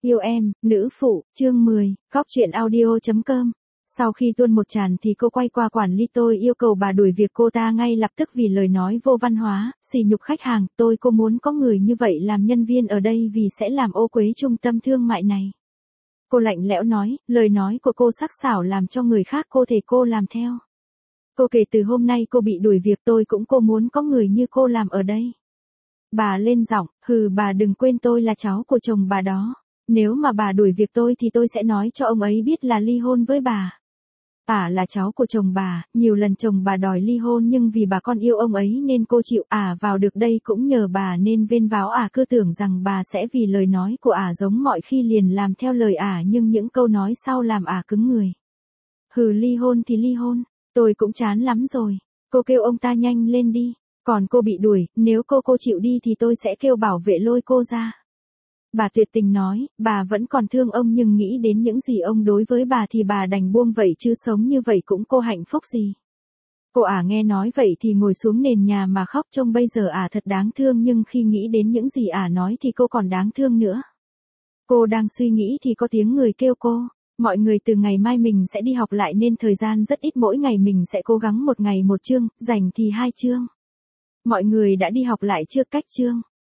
Yêu em, nữ phụ, chương 10, Cóc truyện audio.com. Sau khi tuôn một tràn thì cô quay qua quản lý tôi yêu cầu bà đuổi việc cô ta ngay lập tức vì lời nói vô văn hóa, sỉ nhục khách hàng. Cô muốn có người như vậy làm nhân viên ở đây vì sẽ làm ô uế trung tâm thương mại này. Cô lạnh lẽo nói, lời nói của cô sắc sảo làm cho người khác cô làm theo. Cô kể từ hôm nay cô bị đuổi việc cô muốn có người như cô làm ở đây. Bà lên giọng, bà đừng quên tôi là cháu của chồng bà đó. Nếu mà bà đuổi việc thì tôi sẽ nói cho ông ấy biết là ly hôn với bà. Là cháu của chồng bà, nhiều lần chồng bà đòi ly hôn nhưng vì bà con yêu ông ấy nên cô chịu. Vào được đây cũng nhờ bà nên vênh váo. Cứ tưởng rằng bà sẽ vì lời nói của giống mọi khi liền làm theo lời nhưng những câu nói sau làm cứng người. Ly hôn thì ly hôn, tôi cũng chán lắm rồi. Cô kêu ông ta nhanh lên đi. Còn cô bị đuổi, nếu cô chịu đi thì tôi sẽ kêu bảo vệ lôi cô ra. Bà tuyệt tình nói, bà vẫn còn thương ông nhưng nghĩ đến những gì ông đối với bà thì bà đành buông vậy chứ sống như vậy cũng cô hạnh phúc gì. Cô nghe nói vậy thì ngồi xuống nền nhà mà khóc trông bây giờ thật đáng thương nhưng khi nghĩ đến những gì nói thì cô còn đáng thương nữa. Cô đang suy nghĩ thì có tiếng người kêu cô. Mọi người từ ngày mai mình sẽ đi học lại nên thời gian rất ít, mỗi ngày mình sẽ cố gắng một ngày một chương, rảnh thì 2 chương. Mọi người đã đi học lại chưa? Cách chương.